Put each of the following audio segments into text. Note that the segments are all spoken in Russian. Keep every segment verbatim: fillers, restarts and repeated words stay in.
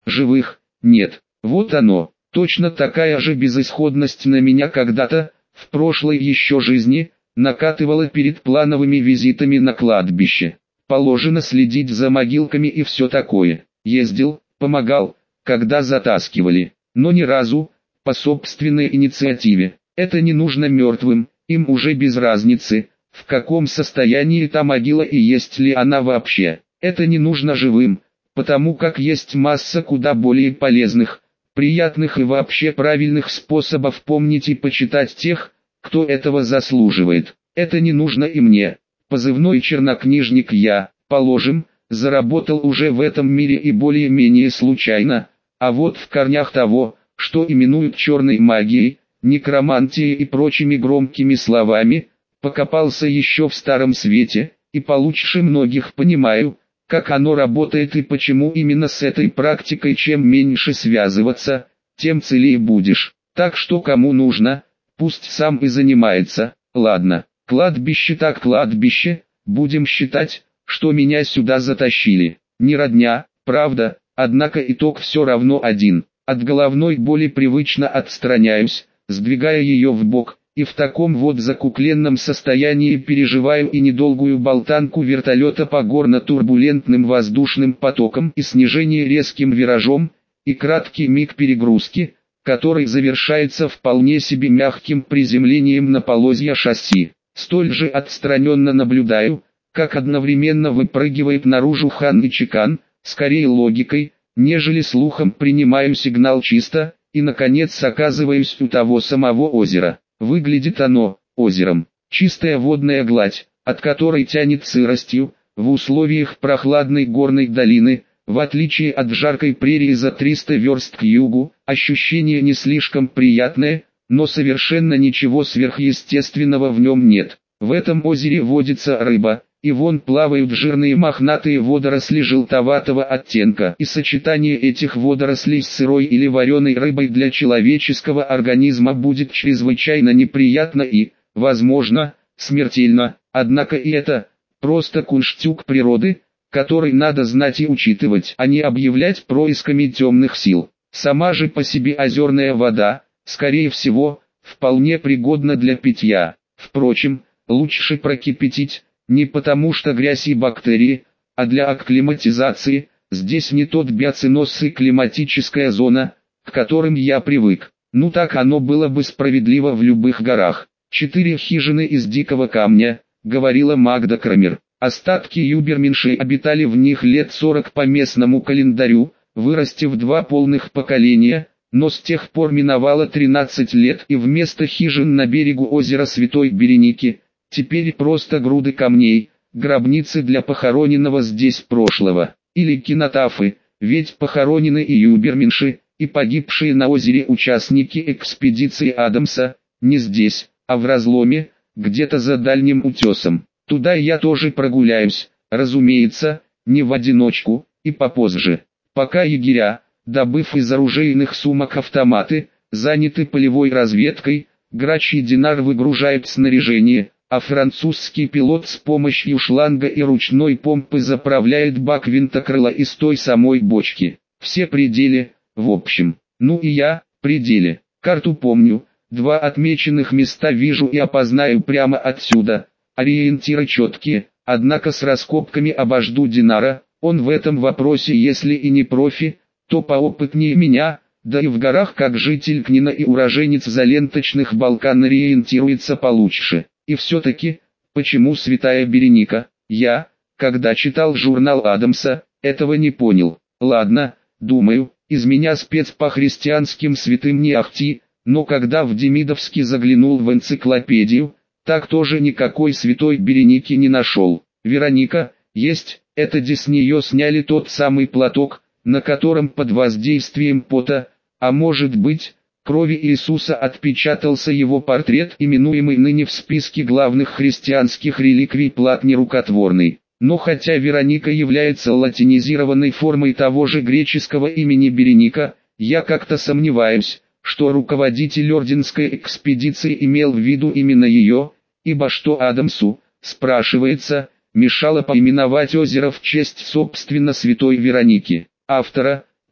Живых нет. Вот оно. Точно такая же безысходность на меня когда-то, в прошлой еще жизни, накатывала перед плановыми визитами на кладбище. Положено следить за могилками и все такое. Ездил, помогал, когда затаскивали, но ни разу, по собственной инициативе. Это не нужно мертвым, им уже без разницы, в каком состоянии та могила и есть ли она вообще. Это не нужно живым, потому как есть масса куда более полезных, приятных и вообще правильных способов помнить и почитать тех, кто этого заслуживает. Это не нужно и мне. Позывной чернокнижник я, положим, заработал уже в этом мире и более-менее случайно, а вот в корнях того, что именуют черной магией, некромантией и прочими громкими словами, покопался еще в Старом Свете, и получше многих понимаю, как оно работает и почему именно с этой практикой чем меньше связываться, тем целее будешь. Так что кому нужно, пусть сам и занимается. Ладно, кладбище так кладбище, будем считать, что меня сюда затащили. Не родня, правда, однако итог все равно один. От головной боли привычно отстраняюсь, сдвигая ее в бок, и в таком вот закукленном состоянии переживаю и недолгую болтанку вертолета по горно-турбулентным воздушным потокам и снижение резким виражом, и краткий миг перегрузки, который завершается вполне себе мягким приземлением на полозья шасси. Столь же отстраненно наблюдаю, как одновременно выпрыгивает наружу Хан и Чекан, скорее логикой, нежели слухом принимаю сигнал чисто, и наконец оказываюсь у того самого озера. Выглядит оно, озером, чистая водная гладь, от которой тянет сыростью, в условиях прохладной горной долины, в отличие от жаркой прерии за триста верст к югу, ощущение не слишком приятное, но совершенно ничего сверхъестественного в нем нет. В этом озере водится рыба, и вон плавают жирные мохнатые водоросли желтоватого оттенка. И сочетание этих водорослей с сырой или вареной рыбой для человеческого организма будет чрезвычайно неприятно и, возможно, смертельно. Однако и это просто кунштюк природы, который надо знать и учитывать, а не объявлять происками темных сил. Сама же по себе озерная вода, скорее всего, вполне пригодна для питья. Впрочем, лучше прокипятить, не потому что грязь и бактерии, а для акклиматизации. Здесь не тот биоценоз и климатическая зона, к которым я привык. Ну так оно было бы справедливо в любых горах. Четыре хижины из дикого камня, говорила Магда Крамер. Остатки юберменшей обитали в них лет сорок по местному календарю, вырастив два полных поколения, но с тех пор миновало тринадцать лет, и вместо хижин на берегу озера Святой Береники, теперь просто груды камней, гробницы для похороненного здесь прошлого, или кинотафы, ведь похоронены и юберменши, и погибшие на озере участники экспедиции Адамса, не здесь, а в разломе, где-то за дальним утесом. Туда я тоже прогуляюсь, разумеется, не в одиночку, и попозже. Пока егеря, добыв из оружейных сумок автоматы, заняты полевой разведкой, Грач и Динар выгружают снаряжение, а французский пилот с помощью шланга и ручной помпы заправляет бак винтокрыла из той самой бочки. Все пределы, в общем. Ну и я, пределе. Карту помню, два отмеченных места вижу и опознаю прямо отсюда. Ориентиры четкие, однако с раскопками обожду Динара, он в этом вопросе если и не профи, то поопытнее меня, да и в горах как житель Книна и уроженец заленточных Балкан ориентируется получше. И все-таки, почему Святая Береника? Я, когда читал журнал Адамса, этого не понял. Ладно, думаю, из меня спец по христианским святым не ахти, но когда в Демидовске заглянул в энциклопедию, так тоже никакой Святой Береники не нашел. Вероника, есть, это де с нее сняли тот самый платок, на котором под воздействием пота, а может быть, крови Иисуса отпечатался его портрет, именуемый ныне в списке главных христианских реликвий плат нерукотворный. Но хотя Вероника является латинизированной формой того же греческого имени Береника, я как-то сомневаюсь, что руководитель орденской экспедиции имел в виду именно ее, ибо что Адамсу, спрашивается, мешало поименовать озеро в честь собственно Святой Вероники. Автора,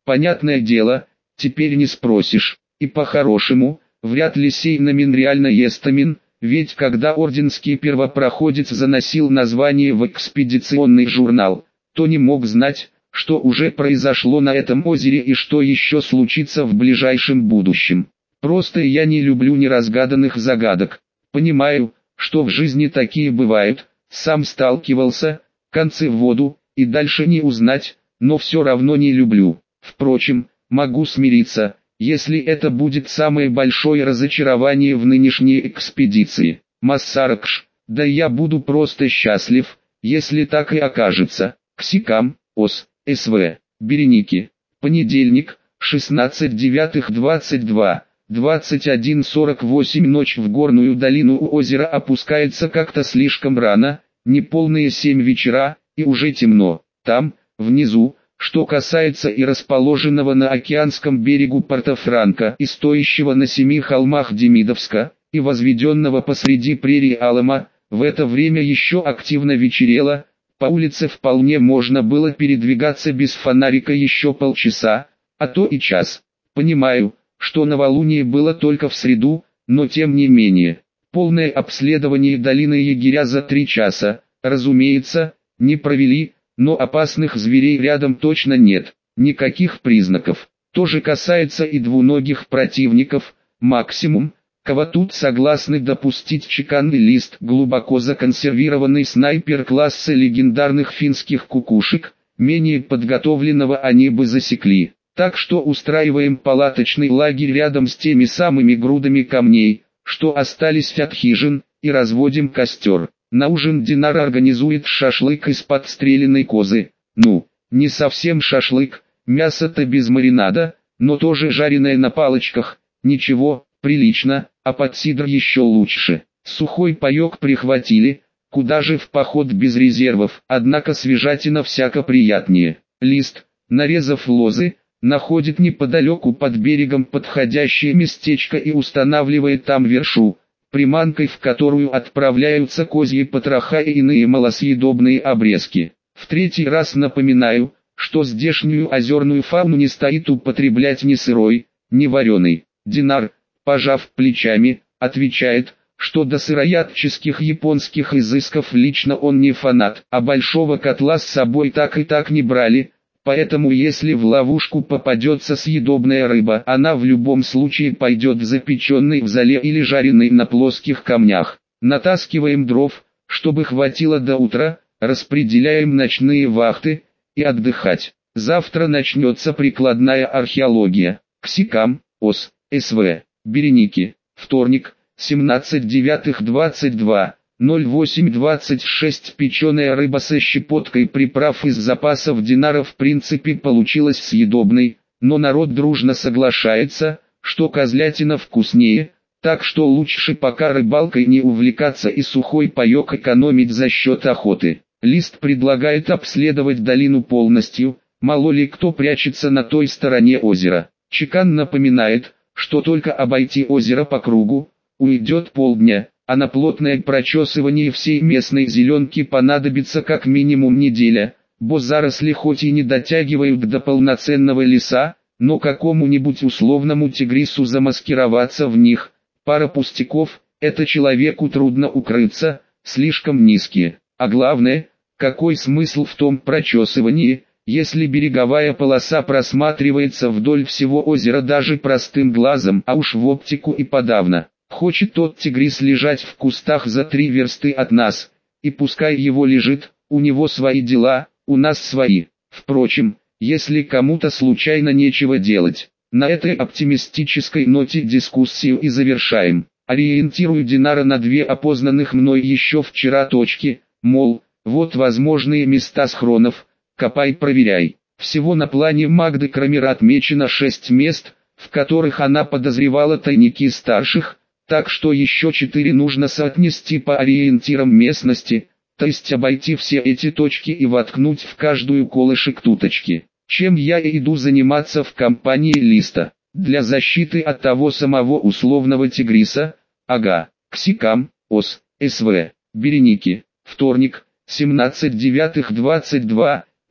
Понятное дело, теперь не спросишь, и по-хорошему, вряд ли сей номин реально естамин, ведь когда орденский первопроходец заносил название в экспедиционный журнал, то не мог знать, что уже произошло на этом озере и что еще случится в ближайшем будущем. Просто я не люблю неразгаданных загадок. Понимаю, что в жизни такие бывают, сам сталкивался, концы в воду, и дальше не узнать, но все равно не люблю. Впрочем, могу смириться, если это будет самое большое разочарование в нынешней экспедиции. Массаракш, да я буду просто счастлив, если так и окажется. Ксикам, ОС, СВ, Береники. Понедельник, шестнадцать девятых двадцать два, двадцать один сорок восемь. Ночь в горную долину у озера опускается как-то слишком рано, неполные семь вечера, и уже темно. Там, внизу, что касается и расположенного на океанском берегу Порто-Франко, и стоящего на семи холмах Демидовска, и возведенного посреди прерий Алама, в это время еще активно вечерело. По улице вполне можно было передвигаться без фонарика еще полчаса, а то и час. Понимаю, что новолуние было только в среду, но тем не менее, полное обследование долины егеря за три часа, разумеется, не провели, но опасных зверей рядом точно нет, никаких признаков. То же касается и двуногих противников, максимум, кого тут согласны допустить чеканный лист, глубоко законсервированный снайпер класса легендарных финских кукушек, менее подготовленного они бы засекли. Так что устраиваем палаточный лагерь рядом с теми самыми грудами камней, что остались от хижин, и разводим костер. На ужин Динар организует шашлык из подстреленной козы. Ну, не совсем шашлык, мясо-то без маринада, но тоже жареное на палочках. Ничего, прилично, а под сидр еще лучше. Сухой паек прихватили, куда же в поход без резервов, однако свежатина всяко приятнее. Лист, нарезав лозы, находит неподалеку под берегом подходящее местечко и устанавливает там вершу, приманкой в которую отправляются козьи потроха и иные малосъедобные обрезки. В третий раз напоминаю, что здешнюю озерную фауну не стоит употреблять ни сырой, ни вареный. Динар, пожав плечами, отвечает, что до сыроядческих японских изысков лично он не фанат, а большого котла с собой так и так не брали. Поэтому если в ловушку попадется съедобная рыба, она в любом случае пойдет запеченной в золе или жареной на плоских камнях. Натаскиваем дров, чтобы хватило до утра, распределяем ночные вахты, и отдыхать. Завтра начнется прикладная археология. Ксикам, ОС, СВ, Береники. Вторник, семнадцать девятых двадцать два. ноль восемь двадцать шесть. Печеная рыба со щепоткой приправ из запасов Динара в принципе получилась съедобной, но народ дружно соглашается, что козлятина вкуснее, так что лучше пока рыбалкой не увлекаться и сухой паек экономить за счет охоты. Лист предлагает обследовать долину полностью, мало ли кто прячется на той стороне озера. Чекан напоминает, что только обойти озеро по кругу, уйдет полдня, а на плотное прочесывание всей местной зеленки понадобится как минимум неделя, бо заросли хоть и не дотягивают до полноценного леса, но какому-нибудь условному тигрису замаскироваться в них, пара пустяков, это человеку трудно укрыться, слишком низкие. А главное, какой смысл в том прочесывании, если береговая полоса просматривается вдоль всего озера даже простым глазом, а уж в оптику и подавно. Хочет тот тигрис лежать в кустах за три версты от нас, и пускай его лежит, у него свои дела, у нас свои. Впрочем, если кому-то случайно нечего делать, на этой оптимистической ноте дискуссию и завершаем. Ориентирую Динара на две опознанных мной еще вчера точки, мол, вот возможные места схронов, копай проверяй. Всего на плане Магды Крамер отмечено шесть мест, в которых она подозревала тайники старших, так что еще четыре нужно соотнести по ориентирам местности, то есть обойти все эти точки и воткнуть в каждую колышек туточки. Чем я и иду заниматься в компании Листа, для защиты от того самого условного тигриса. Ага. Ксикам, ОС, СВ, Береники. Вторник, семнадцать девятых двадцать два.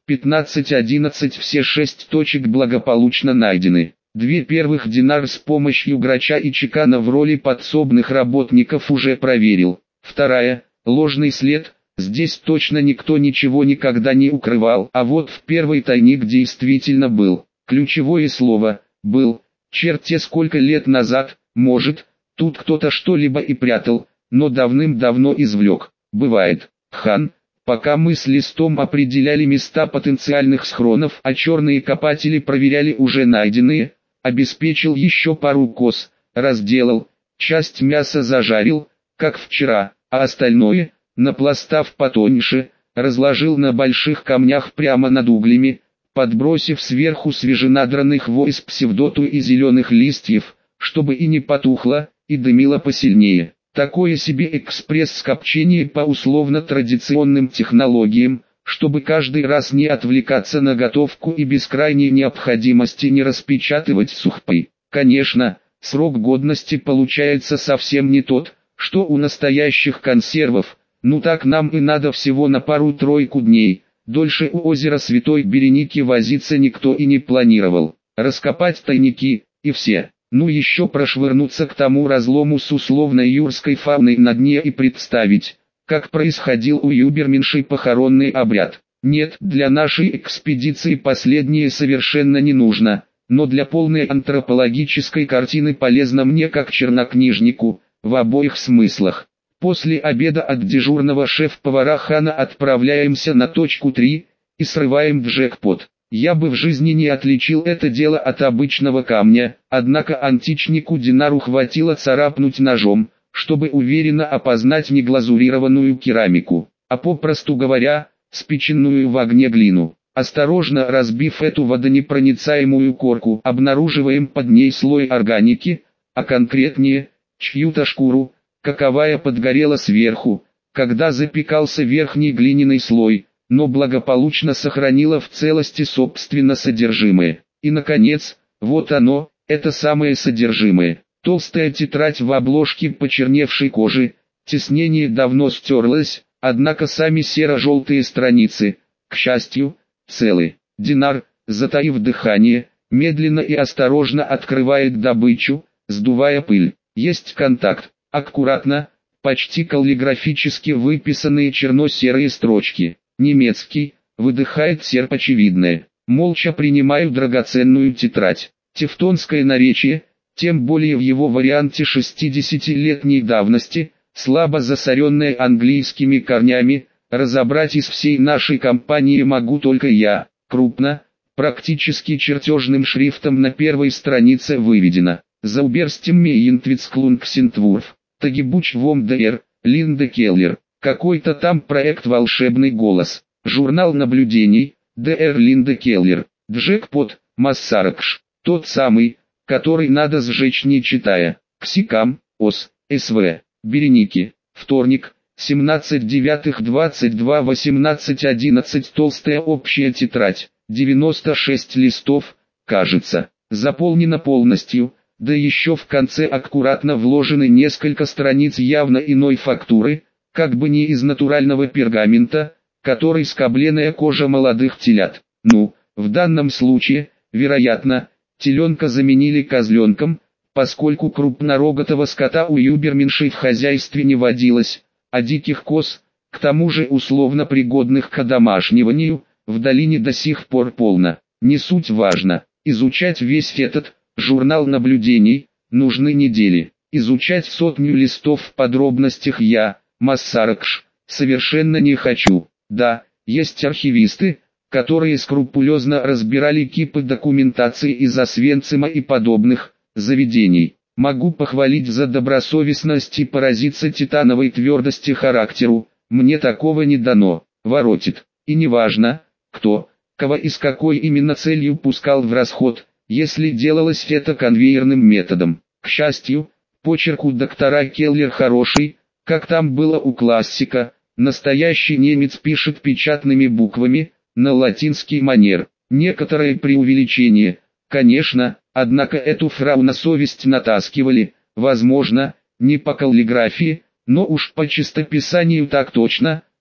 пятнадцать одиннадцать все шесть точек благополучно найдены. Две первых Динар с помощью Грача и Чекана в роли подсобных работников уже проверил. Вторая, ложный след, здесь точно никто ничего никогда не укрывал, а вот в первый тайник действительно был. Ключевое слово «был», черт-те сколько лет назад, может, тут кто-то что-либо и прятал, но давным-давно извлек. Бывает. Хан, пока мы с Листом определяли места потенциальных схронов, а черные копатели проверяли уже найденные, обеспечил еще пару коз, разделал, часть мяса зажарил, как вчера, а остальное, напластав потоньше, разложил на больших камнях прямо над углями, подбросив сверху свеженадранный хвой из псевдоту и зеленых листьев, чтобы и не потухло, и дымило посильнее. Такое себе экспресс-копчение по условно-традиционным технологиям, чтобы каждый раз не отвлекаться на готовку и без крайней необходимости не распечатывать сухпай. Конечно, срок годности получается совсем не тот, что у настоящих консервов, ну так нам и надо всего на пару-тройку дней, дольше у озера Святой Береники возиться никто и не планировал. Раскопать тайники, и все. Ну еще прошвырнуться к тому разлому с условно-юрской фауной на дне и представить, как происходил у юберменшей похоронный обряд. Нет, для нашей экспедиции последнее совершенно не нужно, но для полной антропологической картины полезно мне как чернокнижнику, в обоих смыслах. После обеда от дежурного шеф-повара Хана отправляемся на точку три и срываем джекпот. Я бы в жизни не отличил это дело от обычного камня, однако античнику Динару хватило царапнуть ножом, чтобы уверенно опознать не глазурированную керамику, а попросту говоря, спеченную в огне глину. Осторожно разбив эту водонепроницаемую корку, обнаруживаем под ней слой органики, а конкретнее, чью-то шкуру, каковая подгорела сверху, когда запекался верхний глиняный слой, но благополучно сохранила в целости собственно содержимое. И наконец, вот оно, это самое содержимое. Толстая тетрадь в обложке почерневшей кожи, тиснение давно стерлось, однако сами серо-желтые страницы, к счастью, целы. Динар, затаив дыхание, медленно и осторожно открывает добычу, сдувая пыль. Есть контакт, аккуратно, почти каллиграфически выписанные черно-серые строчки. Немецкий, выдыхает серп очевидное. Молча принимаю драгоценную тетрадь. Тевтонское наречие, тем более в его варианте шестидесятилетней давности, слабо засоренное английскими корнями, разобрать из всей нашей компании могу только я. Крупно, практически чертежным шрифтом на первой странице выведено. Зауберстим Мейентвицклунгсентвурф, Тагибуч Вомдер, Линда Келлер. Какой-то там проект «Волшебный голос», журнал наблюдений, Др. Линда Келлер, джекпот, Массаракш, тот самый, который надо сжечь не читая. Ксикам, Ос, СВ, Береники, вторник, семнадцать девятых двадцать два восемнадцать одиннадцать толстая общая тетрадь, девяносто шесть листов, кажется, заполнена полностью, да еще в конце аккуратно вложены несколько страниц явно иной фактуры, как бы не из натурального пергамента, который скобленная кожа молодых телят. Ну, в данном случае, вероятно, теленка заменили козленком, поскольку крупнорогатого скота у юберменшей в хозяйстве не водилось, а диких коз, к тому же условно пригодных к одомашниванию, в долине до сих пор полно. Не суть важно, изучать весь этот журнал наблюдений нужны недели, изучать сотню листов в подробностях я, Массаракш, совершенно не хочу. Да, есть архивисты, которые скрупулезно разбирали кипы документации из Освенцима и подобных заведений. Могу похвалить за добросовестность и поразиться титановой твердости характеру, мне такого не дано, воротит. И неважно, кто, кого и с какой именно целью пускал в расход, если делалось это конвейерным методом. К счастью, почерк у доктора Келлер хороший, как там было у классика, настоящий немец пишет печатными буквами, на латинский манер. Некоторое преувеличение, конечно, однако эту фрау на совесть натаскивали, возможно, не по каллиграфии, но уж по чистописанию так точно,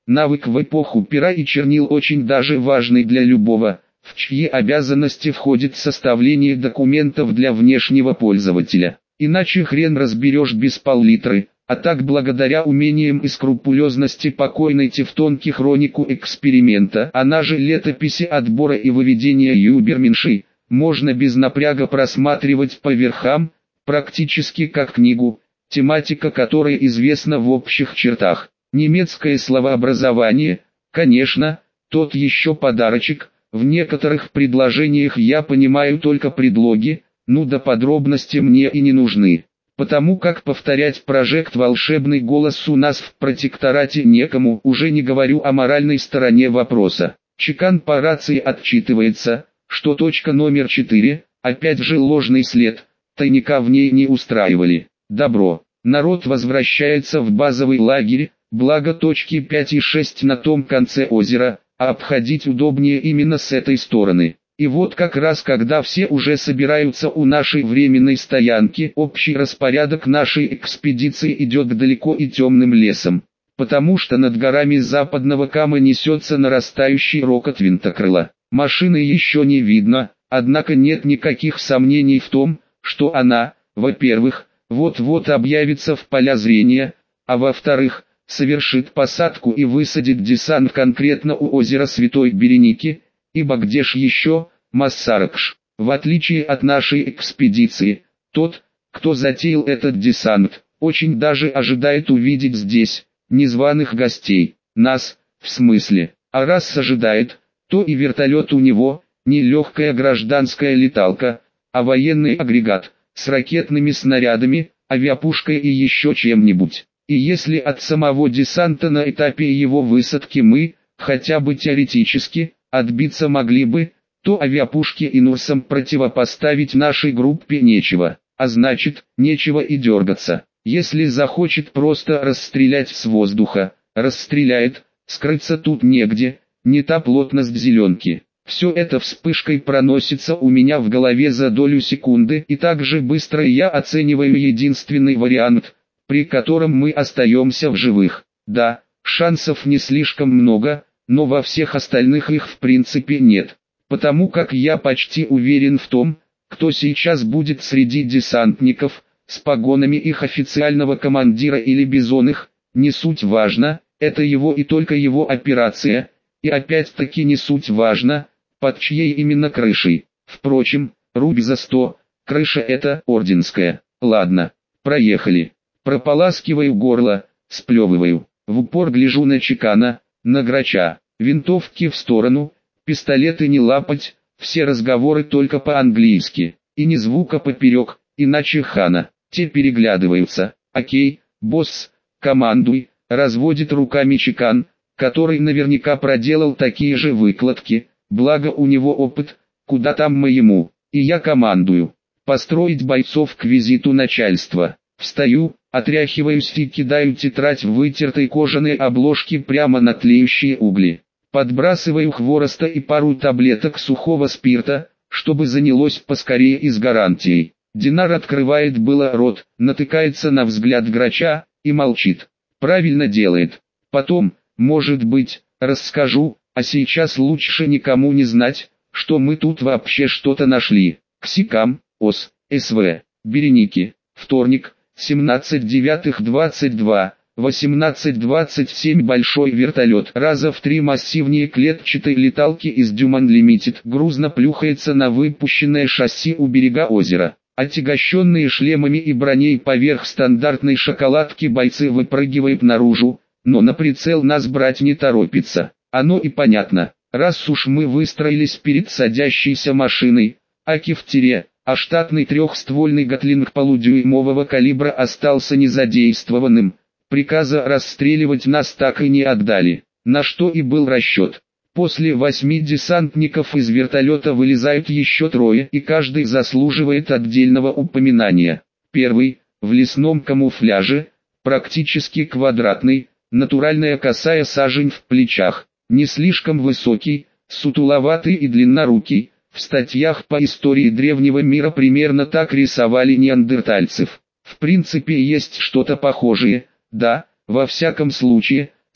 Навык в эпоху пера и чернил очень даже важный для любого, в чьи обязанности входит составление документов для внешнего пользователя. Иначе хрен разберешь без пол-литры, а так благодаря умениям и скрупулезности покойной Тевтонки хронику эксперимента, она же летописи отбора и выведения юберменши, можно без напряга просматривать по верхам, практически как книгу, тематика которой известна в общих чертах. Немецкое словообразование, конечно, тот еще подарочек, в некоторых предложениях я понимаю только предлоги, ну да подробности мне и не нужны. Потому как повторять прожект волшебный голос у нас в протекторате некому, уже не говорю о моральной стороне вопроса. Чекан по рации отчитывается, что точка номер четыре, опять же ложный след, тайника в ней не устраивали. Добро, народ возвращается в базовый лагерь, благо точки пять и шесть на том конце озера, а обходить удобнее именно с этой стороны. И вот как раз когда все уже собираются у нашей временной стоянки, общий распорядок нашей экспедиции идет к далеко и темным лесам. Потому что над горами западного Кама несется нарастающий рокот винтокрыла. Машины еще не видно, однако нет никаких сомнений в том, что она, во-первых, вот-вот объявится в поля зрения, а во-вторых, совершит посадку и высадит десант конкретно у озера Святой Береники, ибо где ж еще, Массаракш, в отличие от нашей экспедиции, тот, кто затеял этот десант, очень даже ожидает увидеть здесь, незваных гостей, нас, в смысле, а раз ожидает, то и вертолет у него, не легкая гражданская леталка, а военный агрегат, с ракетными снарядами, авиапушкой и еще чем-нибудь. И если от самого десанта на этапе его высадки мы, хотя бы теоретически, отбиться могли бы, то авиапушке и Нурсам противопоставить нашей группе нечего, а значит, нечего и дергаться. Если захочет просто расстрелять с воздуха, расстреляет, скрыться тут негде, не та плотность зеленки. Все это вспышкой проносится у меня в голове за долю секунды, и так же быстро я оцениваю единственный вариант, при котором мы остаемся в живых. Да, шансов не слишком много, но во всех остальных их в принципе нет. Потому как я почти уверен в том, кто сейчас будет среди десантников, с погонами их официального командира или бизонных, не суть важно, это его и только его операция, и опять-таки не суть важно, под чьей именно крышей. Впрочем, рубь за сто, крыша это орденская. Ладно, проехали. Прополаскиваю горло, сплевываю, в упор гляжу на Чекана, на Грача, винтовки в сторону, пистолеты не лапать, все разговоры только по-английски, и ни звука поперек, иначе хана. Те переглядываются. Окей, босс, командуй, разводит руками Чекан, который наверняка проделал такие же выкладки, благо у него опыт, куда там моему, и я командую. Построить бойцов к визиту начальства. Встаю, отряхиваюсь и кидаю тетрадь в вытертой кожаной обложке прямо на тлеющие угли. Подбрасываю хвороста и пару таблеток сухого спирта, чтобы занялось поскорее и с гарантией. Динар открывает было рот, натыкается на взгляд Грача, и молчит. Правильно делает. Потом, может быть, расскажу, а сейчас лучше никому не знать, что мы тут вообще что-то нашли. Ксикам, ОС, СВ, Береники, вторник, семнадцать девятых двадцать два, восемнадцать двадцать семь. Большой вертолет, раза в три массивнее клетчатой леталки из Дюман Лимитед, грузно плюхается на выпущенное шасси у берега озера. Отягощенные шлемами и броней поверх стандартной шоколадки бойцы выпрыгивают наружу, но на прицел нас брать не торопится. Оно и понятно, раз уж мы выстроились перед садящейся машиной, аки в тире, а штатный трехствольный гатлинг полудюймового калибра остался незадействованным, приказа расстреливать нас так и не отдали, на что и был расчет. После восьми десантников из вертолета вылезают еще трое, и каждый заслуживает отдельного упоминания. Первый, в лесном камуфляже, практически квадратный, натуральная косая сажень в плечах, не слишком высокий, сутуловатый и длиннорукий. В статьях по истории древнего мира примерно так рисовали неандертальцев. В принципе есть что-то похожее, да, во всяком случае,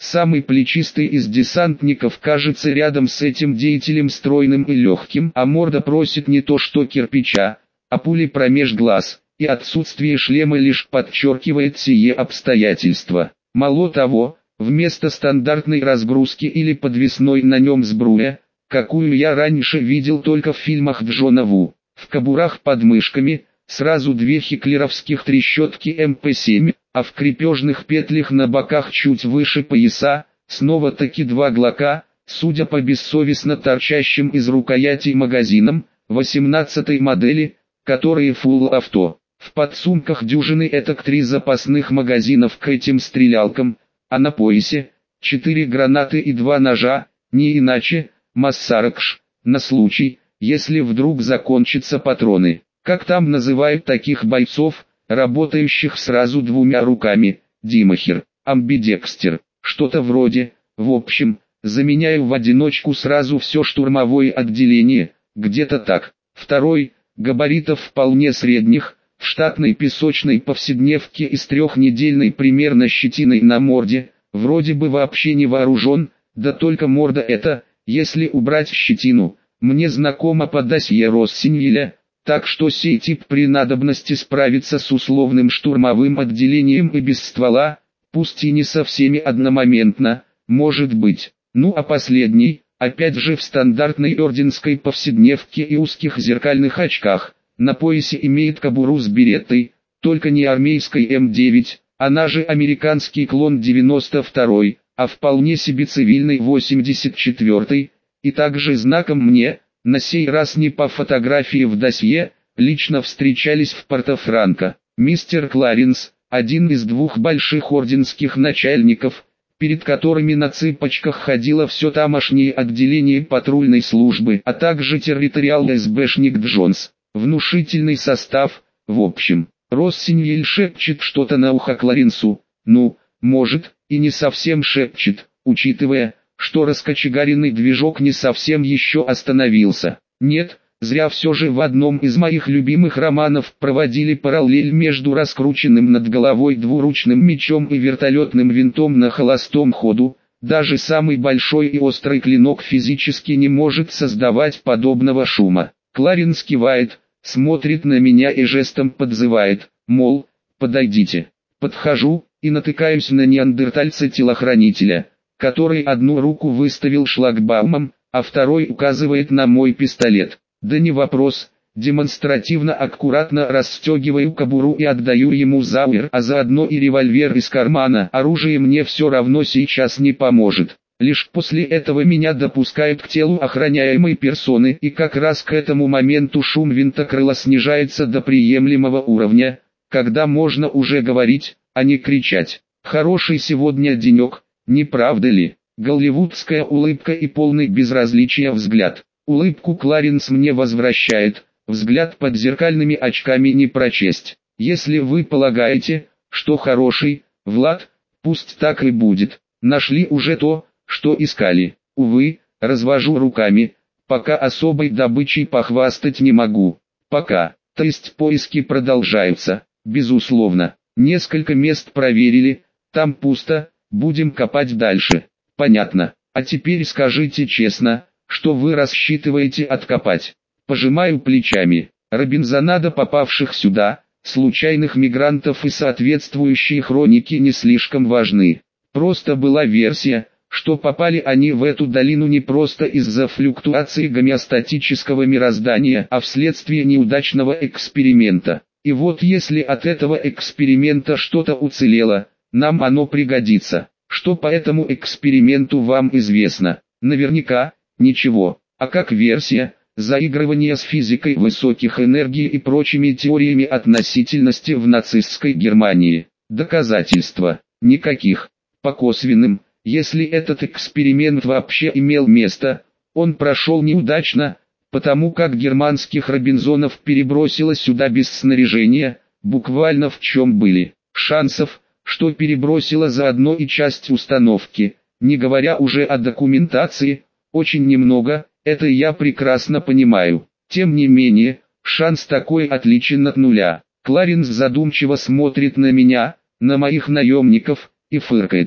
Самый плечистый из десантников кажется рядом с этим деятелем стройным и легким, а морда просит не то что кирпича, а пули промеж глаз, и отсутствие шлема лишь подчеркивает сие обстоятельство. Мало того, вместо стандартной разгрузки или подвесной на нем сбруя, какую я раньше видел только в фильмах Джона Ву, в кобурах под мышками, сразу две хиклеровских трещотки эм пэ семь, а в крепежных петлях на боках чуть выше пояса, снова-таки два глока, судя по бессовестно торчащим из рукоятей магазинам, восемнадцатой модели, которые фулл авто. В подсумках дюжины этак три запасных магазинов к этим стрелялкам, а на поясе четыре гранаты и два ножа, не иначе, массаракш, на случай, если вдруг закончатся патроны. Как там называют таких бойцов, работающих сразу двумя руками? Димахер, амбидекстер, что-то вроде. В общем, заменяю в одиночку сразу все штурмовое отделение, где-то так. Второй, габаритов вполне средних, в штатной песочной повседневке и с трехнедельной примерно щетиной на морде, вроде бы вообще не вооружен, да только морда эта, если убрать щетину, мне знакома по досье Россиньеля, так что сей тип при надобности справится с условным штурмовым отделением и без ствола, пусть и не со всеми одномоментно, может быть. Ну а последний, опять же в стандартной орденской повседневке и узких зеркальных очках, на поясе имеет кобуру с береттой, только не армейской эм девять, она же американский клон девяносто второй, а вполне себе цивильный восемьдесят четвёртый, и также знаком мне, на сей раз не по фотографии в досье, лично встречались в Порто-Франко, мистер Кларенс, один из двух больших орденских начальников, перед которыми на цыпочках ходило все тамошнее отделение патрульной службы, а также территориал-эсбэшник Джонс. Внушительный состав, в общем. Россиньель шепчет что-то на ухо Кларенсу, ну, может, и не совсем шепчет, учитывая, что раскочегаренный движок не совсем еще остановился. Нет, зря все же в одном из моих любимых романов проводили параллель между раскрученным над головой двуручным мечом и вертолетным винтом на холостом ходу. Даже самый большой и острый клинок физически не может создавать подобного шума. Кларенс кивает, смотрит на меня и жестом подзывает, мол, подойдите. Подхожу и натыкаюсь на неандертальца-телохранителя, который одну руку выставил шлагбаумом, а второй указывает на мой пистолет. Да не вопрос, демонстративно аккуратно расстегиваю кобуру и отдаю ему зауэр, а заодно и револьвер из кармана. Оружие мне все равно сейчас не поможет. Лишь после этого меня допускают к телу охраняемой персоны, и как раз к этому моменту шум винтокрыла снижается до приемлемого уровня, когда можно уже говорить, а не кричать. Хороший сегодня денек, не правда ли? Голливудская улыбка и полный безразличия взгляд. Улыбку Кларенс мне возвращает, взгляд под зеркальными очками не прочесть. Если вы полагаете, что хороший, Влад, пусть так и будет. Нашли уже то, что искали. Увы, развожу руками, пока особой добычей похвастать не могу. Пока, то есть поиски продолжаются, безусловно. Несколько мест проверили, там пусто, будем копать дальше. Понятно. А теперь скажите честно, что вы рассчитываете откопать? Пожимаю плечами. Робинзонада попавших сюда, случайных мигрантов и соответствующие хроники не слишком важны. Просто была версия, что попали они в эту долину не просто из-за флюктуации гомеостатического мироздания, а вследствие неудачного эксперимента. И вот если от этого эксперимента что-то уцелело, нам оно пригодится. Что по этому эксперименту вам известно? Наверняка, ничего. А как версия, заигрывание с физикой высоких энергий и прочими теориями относительности в нацистской Германии? Доказательства? Никаких. По косвенным. Если этот эксперимент вообще имел место, он прошел неудачно, потому как германских Робинзонов перебросило сюда без снаряжения, буквально в чем были. Шансов, что перебросило заодно и часть установки, не говоря уже о документации, очень немного, это я прекрасно понимаю. Тем не менее, шанс такой отличен от нуля. Кларенс задумчиво смотрит на меня, на моих наемников, и фыркает.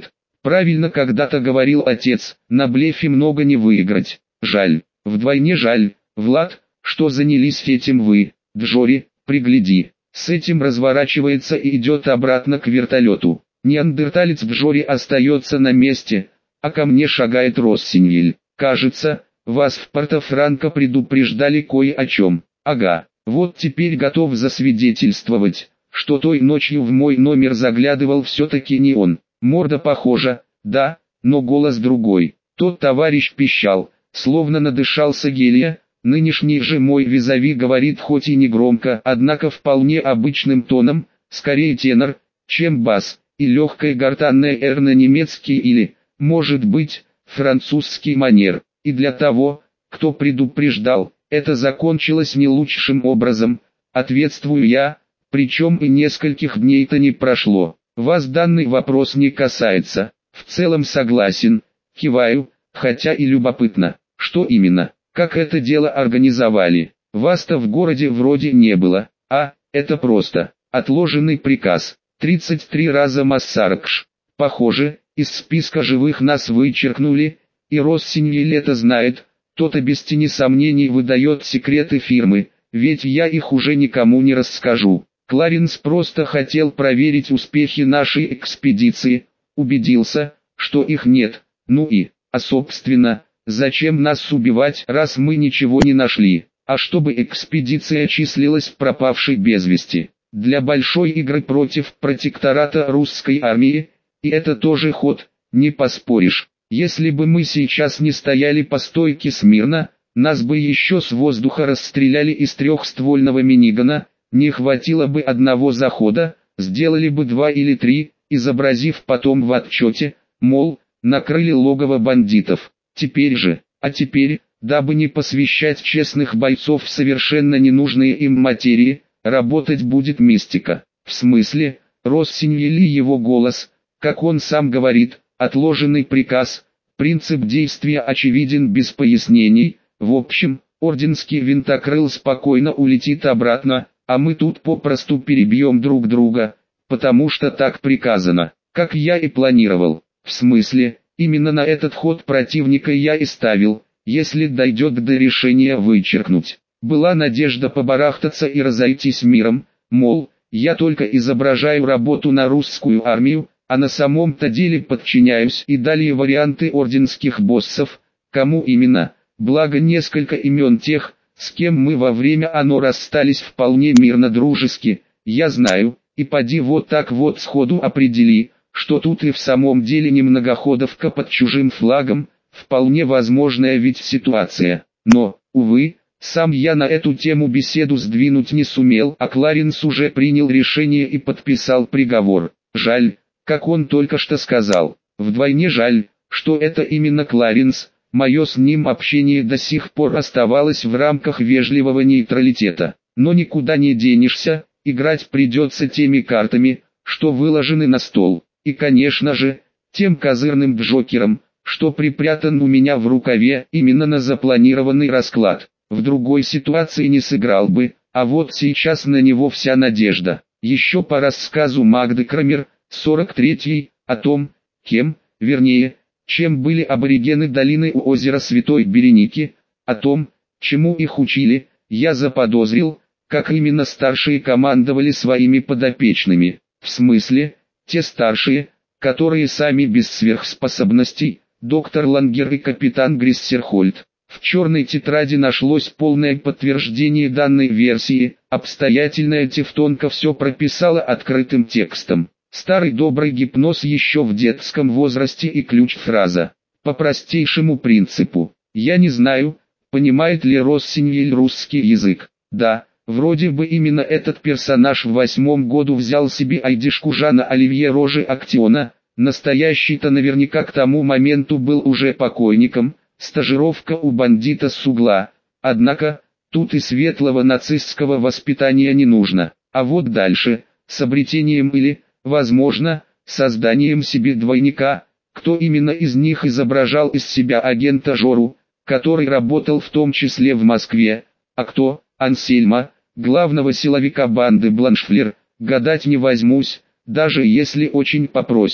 Правильно когда-то говорил отец, на блефе много не выиграть. Жаль, вдвойне жаль, Влад, что занялись этим вы. Джори, пригляди, с этим разворачивается и идет обратно к вертолету. Неандерталец Джори остается на месте, а ко мне шагает Россиньель. Кажется, вас в Порто-Франко предупреждали кое о чем. Ага, вот теперь готов засвидетельствовать, что той ночью в мой номер заглядывал все-таки не он. Морда похожа, да, но голос другой. Тот товарищ пищал, словно надышался гелия. Нынешний же мой визави говорит хоть и не громко, однако вполне обычным тоном, скорее тенор, чем бас, и легкая гортанная «р» на немецкий или, может быть, французский манер. И для того, кто предупреждал, это закончилось не лучшим образом, ответствую я, причем и нескольких дней-то не прошло. Вас данный вопрос не касается, в целом согласен, киваю, хотя и любопытно, что именно. Как это дело организовали? Вас-то в городе вроде не было, а, это просто, отложенный приказ, тридцать три раза Массаркш. Похоже, из списка живых нас вычеркнули, и Россиньель это знает, тот-то без тени сомнений выдает секреты фирмы, ведь я их уже никому не расскажу. Кларенс просто хотел проверить успехи нашей экспедиции, убедился, что их нет, ну и, а собственно, зачем нас убивать, раз мы ничего не нашли, а чтобы экспедиция числилась пропавшей без вести. Для большой игры против протектората русской армии, и это тоже ход, не поспоришь. Если бы мы сейчас не стояли по стойке смирно, нас бы еще с воздуха расстреляли из трехствольного минигана, не хватило бы одного захода, сделали бы два или три, изобразив потом в отчете, мол, накрыли логово бандитов. Теперь же, а теперь, дабы не посвящать честных бойцов в совершенно ненужные им материи, работать будет мистика. В смысле, Россиньель и его голос, как он сам говорит, отложенный приказ, принцип действия очевиден без пояснений. В общем, орденский винтокрыл спокойно улетит обратно, а мы тут попросту перебьем друг друга, потому что так приказано, как я и планировал. В смысле, именно на этот ход противника я и ставил, если дойдет до решения вычеркнуть. Была надежда побарахтаться и разойтись миром, мол, я только изображаю работу на русскую армию, а на самом-то деле подчиняюсь, и далее варианты орденских боссов, кому именно, благо несколько имен тех, с кем мы во время оно расстались вполне мирно дружески, я знаю, и поди вот так вот сходу определи, что тут и в самом деле не многоходовка под чужим флагом, вполне возможная ведь ситуация. Но, увы, сам я на эту тему беседу сдвинуть не сумел, а Кларенс уже принял решение и подписал приговор. Жаль, как он только что сказал, вдвойне жаль, что это именно Кларенс. Мое с ним общение до сих пор оставалось в рамках вежливого нейтралитета. Но никуда не денешься, играть придется теми картами, что выложены на стол. И конечно же, тем козырным джокером, что припрятан у меня в рукаве именно на запланированный расклад. В другой ситуации не сыграл бы, а вот сейчас на него вся надежда. Еще по рассказу Магды Крамер, сорок третий, о том, кем, вернее, чем были аборигены долины у озера Святой Береники, о том, чему их учили, я заподозрил, как именно старшие командовали своими подопечными. В смысле, те старшие, которые сами без сверхспособностей, доктор Лангер и капитан Гриссерхольд. В черной тетради нашлось полное подтверждение данной версии, обстоятельная Тевтонка все прописала открытым текстом. Старый добрый гипноз еще в детском возрасте и ключ-фраза. По простейшему принципу. Я не знаю, понимает ли Россиньель русский язык. Да, вроде бы именно этот персонаж в восьмом году взял себе айдишку Жана Оливье Рожи Актиона. Настоящий-то наверняка к тому моменту был уже покойником. Стажировка у бандита с угла. Однако, тут и светлого нацистского воспитания не нужно. А вот дальше, с обретением или... возможно, созданием себе двойника, кто именно из них изображал из себя агента Жору, который работал в том числе в Москве, а кто, Ансельма, главного силовика банды Бланшфлер, гадать не возьмусь, даже если очень попросит.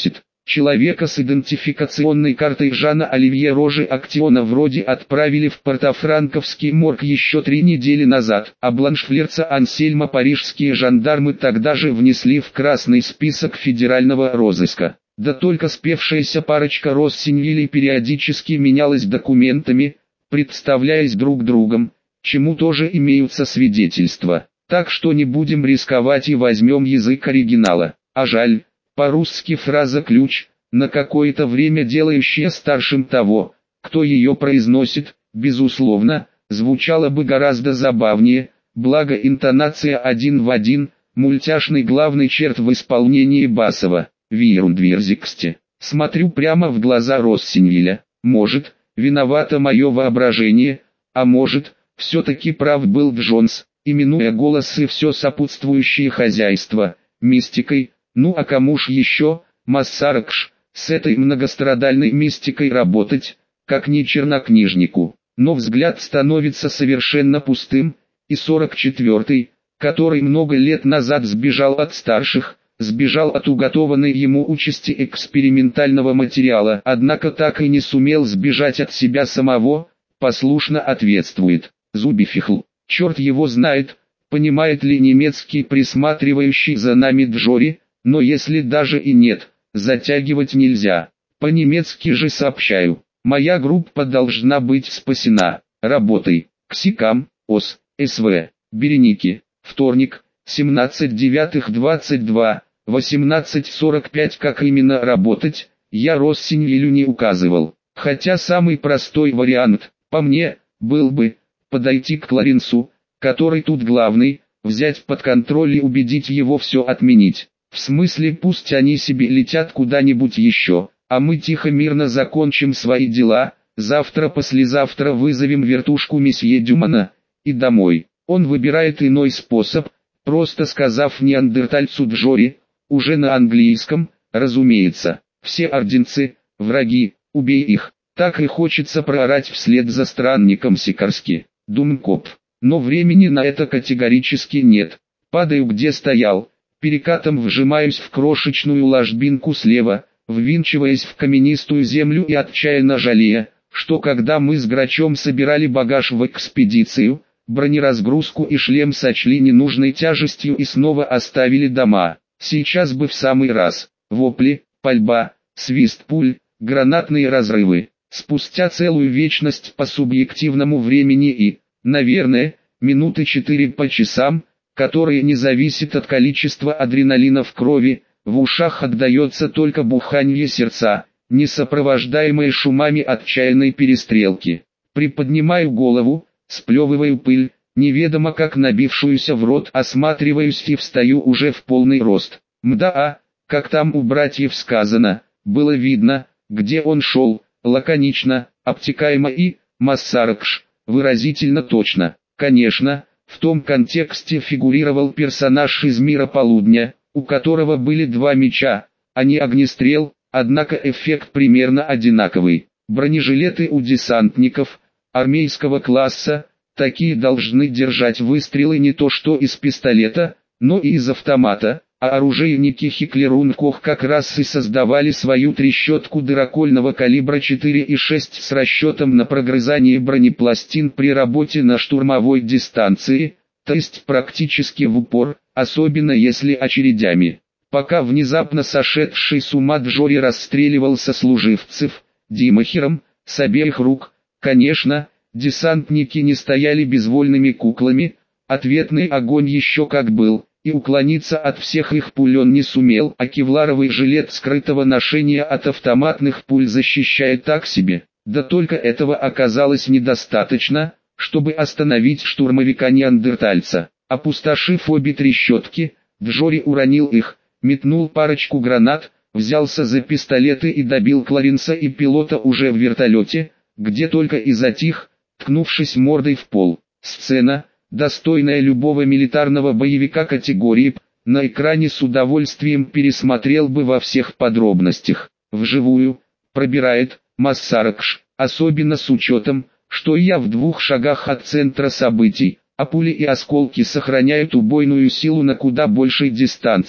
Человека с идентификационной картой Жана Оливье Рожи Актиона вроде отправили в Портофранковский морг еще три недели назад, а Бланшфлерца Ансельма парижские жандармы тогда же внесли в красный список федерального розыска. Да только спевшаяся парочка Россиньвилей периодически менялась документами, представляясь друг другом, чему тоже имеются свидетельства. Так что не будем рисковать и возьмем язык оригинала. А жаль, по-русски фраза «ключ», на какое-то время делающая старшим того, кто ее произносит, безусловно, звучала бы гораздо забавнее, благо интонация один в один, мультяшный главный черт в исполнении Басова. Вирундверзиксте. Смотрю прямо в глаза Россиньвиля. Может, виновато мое воображение, а может, все-таки прав был Джонс, именуя голос и все сопутствующее хозяйство мистикой. Ну а кому ж еще, Массаракш, с этой многострадальной мистикой работать, как не чернокнижнику. Но взгляд становится совершенно пустым, и сорок четвёртый, который много лет назад сбежал от старших, сбежал от уготованной ему участи экспериментального материала, однако так и не сумел сбежать от себя самого, послушно ответствует. Зубифихл, черт его знает, понимает ли немецкий присматривающий за нами Джори, но если даже и нет, затягивать нельзя. По-немецки же сообщаю, моя группа должна быть спасена. Работай. Ксикам, ОС, СВ, Береники, вторник, семнадцать девятых двадцать два, восемнадцать сорок пять. Как именно работать, я Россиньвилю не указывал. Хотя самый простой вариант, по мне, был бы, подойти к Кларенсу, который тут главный, взять под контроль и убедить его все отменить. В смысле, пусть они себе летят куда-нибудь еще, а мы тихо-мирно закончим свои дела, завтра-послезавтра вызовем вертушку месье Дюмана, и домой. Он выбирает иной способ, просто сказав неандертальцу Джори, уже на английском, разумеется, все орденцы, враги, убей их. Так и хочется проорать вслед за странником Сикарски, Думкоп. Но времени на это категорически нет. Падаю где стоял, перекатом вжимаюсь в крошечную ложбинку слева, ввинчиваясь в каменистую землю и отчаянно жалея, что когда мы с Грачом собирали багаж в экспедицию, бронеразгрузку и шлем сочли ненужной тяжестью и снова оставили дома. Сейчас бы в самый раз. Вопли, пальба, свист пуль, гранатные разрывы. Спустя целую вечность по субъективному времени и, наверное, минуты четыре по часам, которые не зависят от количества адреналина в крови, в ушах отдается только буханье сердца, не сопровождаемое шумами отчаянной перестрелки. Приподнимаю голову, сплевываю пыль, неведомо как набившуюся в рот, осматриваюсь и встаю уже в полный рост. Мда, как там у братьев сказано, было видно, где он шел, лаконично, обтекаемо и, Массаракш, выразительно точно. Конечно, в том контексте фигурировал персонаж из мира полудня, у которого были два меча, а не огнестрел, однако эффект примерно одинаковый. Бронежилеты у десантников, армейского класса, такие должны держать выстрелы не то что из пистолета, но и из автомата, а оружейники Хиклерункох как раз и создавали свою трещотку дырокольного калибра четыре и шесть с расчетом на прогрызание бронепластин при работе на штурмовой дистанции, то есть практически в упор, особенно если очередями. Пока внезапно сошедший с ума Джори расстреливал сослуживцев, димахером, с обеих рук, конечно, десантники не стояли безвольными куклами, ответный огонь еще как был, и уклониться от всех их пуль он не сумел, а кевларовый жилет скрытого ношения от автоматных пуль защищает так себе. Да только этого оказалось недостаточно, чтобы остановить штурмовика-неандертальца. Опустошив обе трещотки, Джори уронил их, метнул парочку гранат, взялся за пистолеты и добил Кларенса и пилота уже в вертолете, где только и затих, ткнувшись мордой в пол. Сцена, достойная любого милитарного боевика категории П, на экране с удовольствием пересмотрел бы во всех подробностях. Вживую, пробирает, Массаракш, особенно с учетом, что я в двух шагах от центра событий, а пули и осколки сохраняют убойную силу на куда большей дистанции.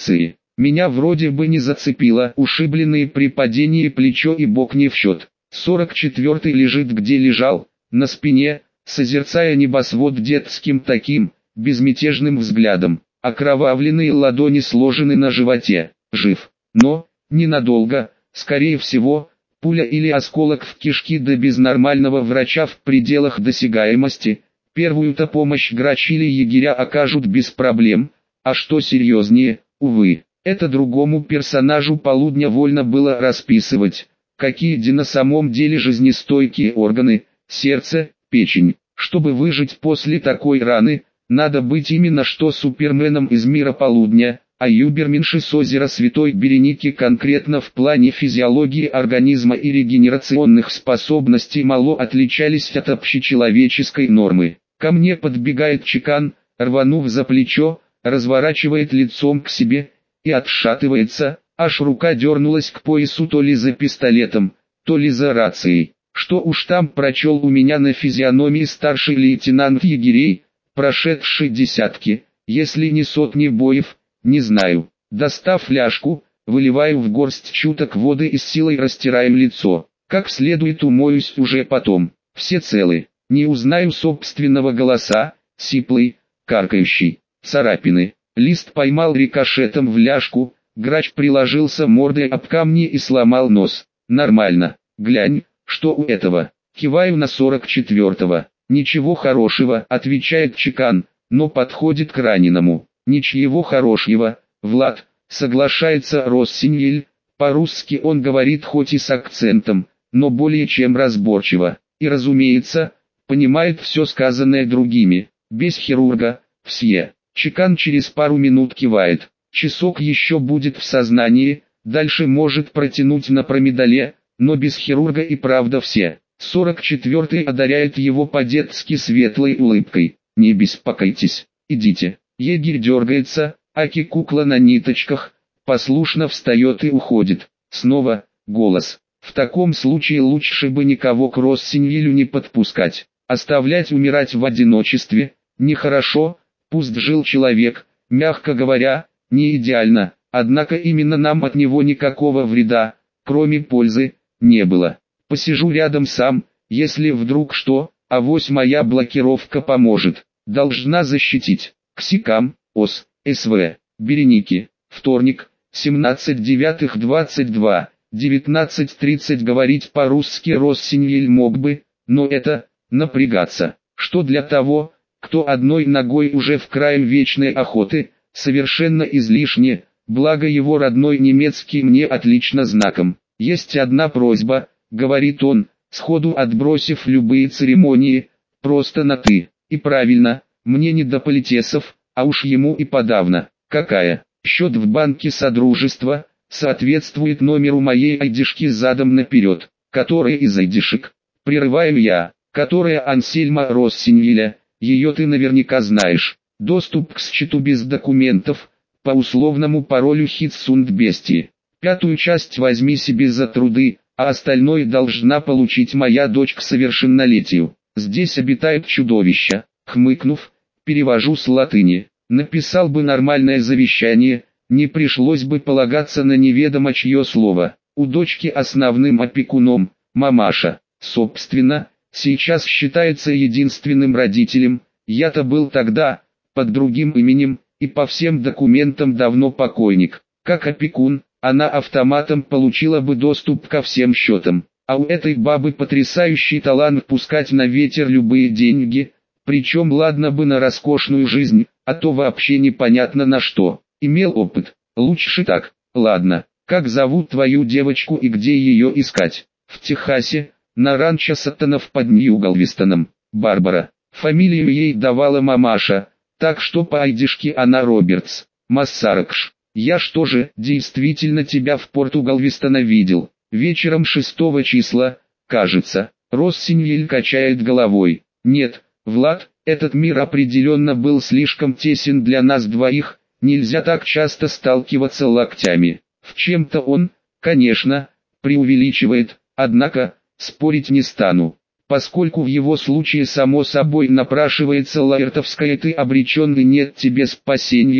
Меня вроде бы не зацепило, ушибленные при падении плечо и бок не в счет. сорок четвёртый лежит где лежал, на спине, созерцая небосвод детским таким, безмятежным взглядом. Окровавленные ладони сложены на животе, жив, но, ненадолго, скорее всего, пуля или осколок в кишки, да без нормального врача в пределах досягаемости. Первую-то помощь грач или егеря окажут без проблем, а что серьезнее, увы, это другому персонажу полудня вольно было расписывать, какие де на самом деле жизнестойкие органы, сердце, печень. Чтобы выжить после такой раны, надо быть именно что суперменом из мира полудня, а юберменши с озера Святой Береники конкретно в плане физиологии организма и регенерационных способностей мало отличались от общечеловеческой нормы. Ко мне подбегает Чекан, рванув за плечо, разворачивает лицом к себе и отшатывается, аж рука дернулась к поясу то ли за пистолетом, то ли за рацией. Что уж там прочел у меня на физиономии старший лейтенант егерей, прошедший десятки, если не сотни боев, не знаю. Достав фляжку, выливаю в горсть чуток воды и с силой растираю лицо. Как следует умоюсь уже потом. Все целы. Не узнаю собственного голоса, сиплый, каркающий. Царапины. Лист поймал рикошетом в ляжку, грач приложился мордой об камни и сломал нос. Нормально. Глянь, что у этого. Киваю на сорок четвёртого. Ничего хорошего, отвечает Чекан, но подходит к раненому. Ничего хорошего, Влад, соглашается Россиньель. По-русски он говорит хоть и с акцентом, но более чем разборчиво. И разумеется, понимает все сказанное другими. Без хирурга, все. Чекан через пару минут кивает. Часок еще будет в сознании, дальше может протянуть на промедоле, но без хирурга и правда все. сорок четвёртый одаряет его по-детски светлой улыбкой. Не беспокойтесь, идите. Егерь дергается, аки кукла на ниточках, послушно встает и уходит. Снова, голос. В таком случае лучше бы никого к Россиньелю не подпускать. Оставлять умирать в одиночестве, нехорошо, пусть жил человек, мягко говоря, не идеально, однако именно нам от него никакого вреда, кроме пользы, не было. Посижу рядом сам, если вдруг что, авось моя блокировка поможет. Должна защитить. Ксикам, ОС, СВ, Береники, вторник, семнадцать девятых двадцать два, девятнадцать тридцать. Говорить по-русски Россиньель мог бы, но это, напрягаться, что для того, кто одной ногой уже в крае вечной охоты, совершенно излишне, благо его родной немецкий мне отлично знаком. Есть одна просьба, говорит он, сходу отбросив любые церемонии, просто на «ты». И правильно, мне не до политесов, а уж ему и подавно. Какая? Счет в банке Содружества соответствует номеру моей айдишки задом наперед. Которая из айдишек? Прерываю я. Которая Ансельма Россиньеля, ее ты наверняка знаешь. Доступ к счету без документов, по условному паролю Хитсунд Бестии. Пятую часть возьми себе за труды, а остальное должна получить моя дочь к совершеннолетию. Здесь обитает чудовище. Хмыкнув, перевожу с латыни. Написал бы нормальное завещание, не пришлось бы полагаться на неведомо чье слово. У дочки основным опекуном, мамаша. Собственно, сейчас считается единственным родителем. Я-то был тогда, под другим именем, и по всем документам давно покойник. Как опекун, она автоматом получила бы доступ ко всем счетам. А у этой бабы потрясающий талант пускать на ветер любые деньги, причем ладно бы на роскошную жизнь, а то вообще непонятно на что. Имел опыт, лучше так. Ладно, как зовут твою девочку и где ее искать? В Техасе, на ранчо Сатанов под Нью-Галвестоном. Барбара. Фамилию ей давала мамаша, так что по айдишке она Робертс. Массаракш. Я что же, действительно тебя в порту Галвестона видел. Вечером шестого числа, кажется. Россиньель качает головой. Нет, Влад, этот мир определенно был слишком тесен для нас двоих, нельзя так часто сталкиваться локтями. В чем-то он, конечно, преувеличивает, однако, спорить не стану. Поскольку в его случае само собой напрашивается лаэртовское «ты обреченный, нет тебе спасения»,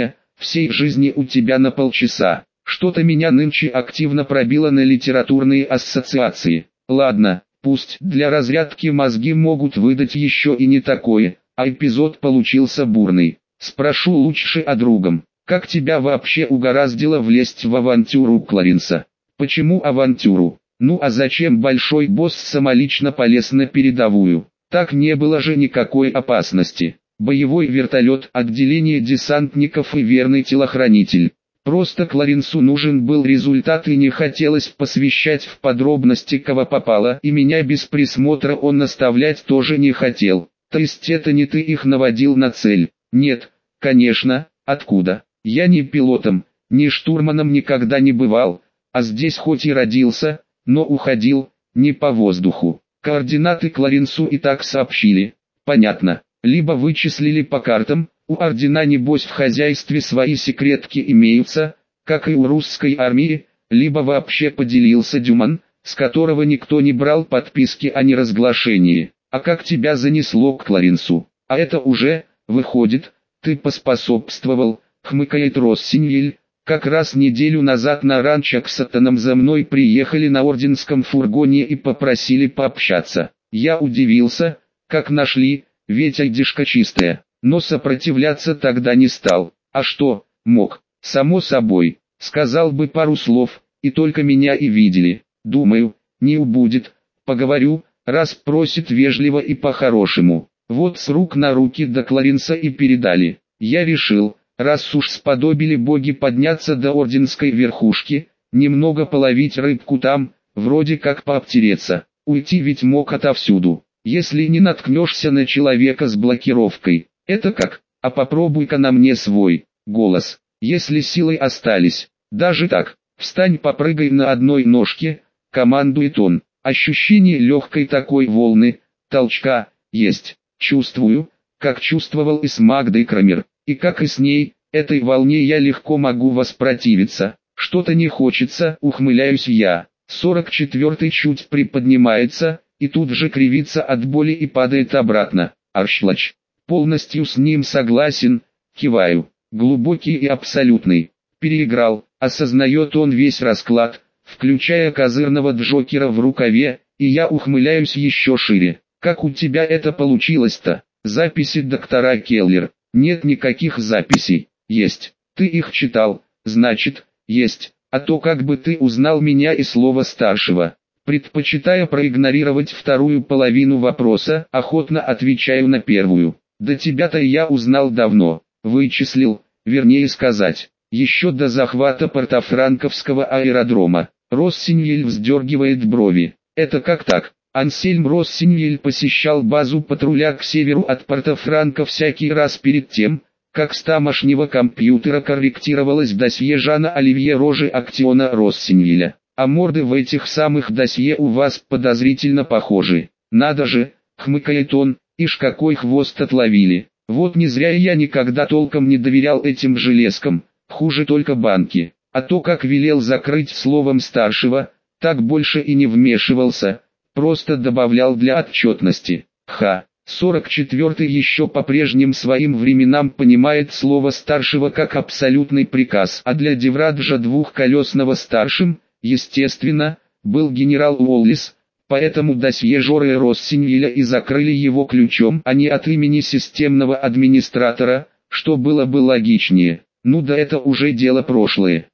всей жизни у тебя на полчаса. Что-то меня нынче активно пробило на литературные ассоциации. Ладно, пусть для разрядки мозги могут выдать еще и не такое, а эпизод получился бурный. Спрошу лучше о другом. Как тебя вообще угораздило влезть в авантюру Кларенса? Почему авантюру? Ну а зачем большой босс самолично полез на передовую? Так не было же никакой опасности. Боевой вертолет, отделение десантников и верный телохранитель. Просто Кларенсу нужен был результат и не хотелось посвящать в подробности кого попало, и меня без присмотра он наставлять тоже не хотел. То есть это не ты их наводил на цель? Нет, конечно, откуда? Я ни пилотом, ни штурманом никогда не бывал, а здесь хоть и родился, но уходил, не по воздуху. Координаты Кларенсу и так сообщили. Понятно, либо вычислили по картам, у ордена небось в хозяйстве свои секретки имеются, как и у русской армии, либо вообще поделился Дюман, с которого никто не брал подписки о неразглашении. А как тебя занесло к Кларенсу? А это уже, выходит, ты поспособствовал, хмыкает Россиньель. Как раз неделю назад на ранчо к сатанам за мной приехали на орденском фургоне и попросили пообщаться. Я удивился, как нашли, ведь айдишка чистая, но сопротивляться тогда не стал. А что, мог? Само собой, сказал бы пару слов, и только меня и видели. Думаю, не убудет, поговорю, раз просит вежливо и по-хорошему. Вот с рук на руки до Кларенса и передали. Я решил, раз уж сподобили боги подняться до орденской верхушки, немного половить рыбку там, вроде как пообтереться. Уйти ведь мог отовсюду, если не наткнешься на человека с блокировкой. Это как? А попробуй-ка на мне свой голос, если силы остались. Даже так, встань, попрыгай на одной ножке, командует он. Ощущение легкой такой волны, толчка, есть. Чувствую, как чувствовал и с Магдой Крамер, и как и с ней, этой волне я легко могу воспротивиться. Что-то не хочется, ухмыляюсь я. сорок четвёртый чуть приподнимается, и тут же кривится от боли и падает обратно. Аршлач. Полностью с ним согласен, киваю. Глубокий и абсолютный. Переиграл, осознает он весь расклад, включая козырного Джокера в рукаве, и я ухмыляюсь еще шире. Как у тебя это получилось-то? Записи доктора Келлер. Нет никаких записей. Есть. Ты их читал, значит, есть. А то как бы ты узнал меня и слово старшего. Предпочитая проигнорировать вторую половину вопроса, охотно отвечаю на первую. Да тебя-то я узнал давно. Вычислил, вернее сказать, еще до захвата Портофранковского аэродрома. Россиньель вздергивает брови. Это как так? Ансельм Россиньель посещал базу патруля к северу от Портофранко всякий раз перед тем, как с тамошнего компьютера корректировалось досье Жана Оливье Рожи Актиона Россиньеля. А морды в этих самых досье у вас подозрительно похожи. Надо же, хмыкает он, ишь какой хвост отловили. Вот не зря я никогда толком не доверял этим железкам, хуже только банки. А то как велел закрыть словом старшего, так больше и не вмешивался. Просто добавлял для отчетности. Ха, сорок четвёртый еще по прежним своим временам понимает слово старшего как абсолютный приказ, а для Девраджа двухколесного старшим, естественно, был генерал Уоллис, поэтому досье Жоры Россиньеля и закрыли его ключом, а не от имени системного администратора, что было бы логичнее. Ну да это уже дело прошлое.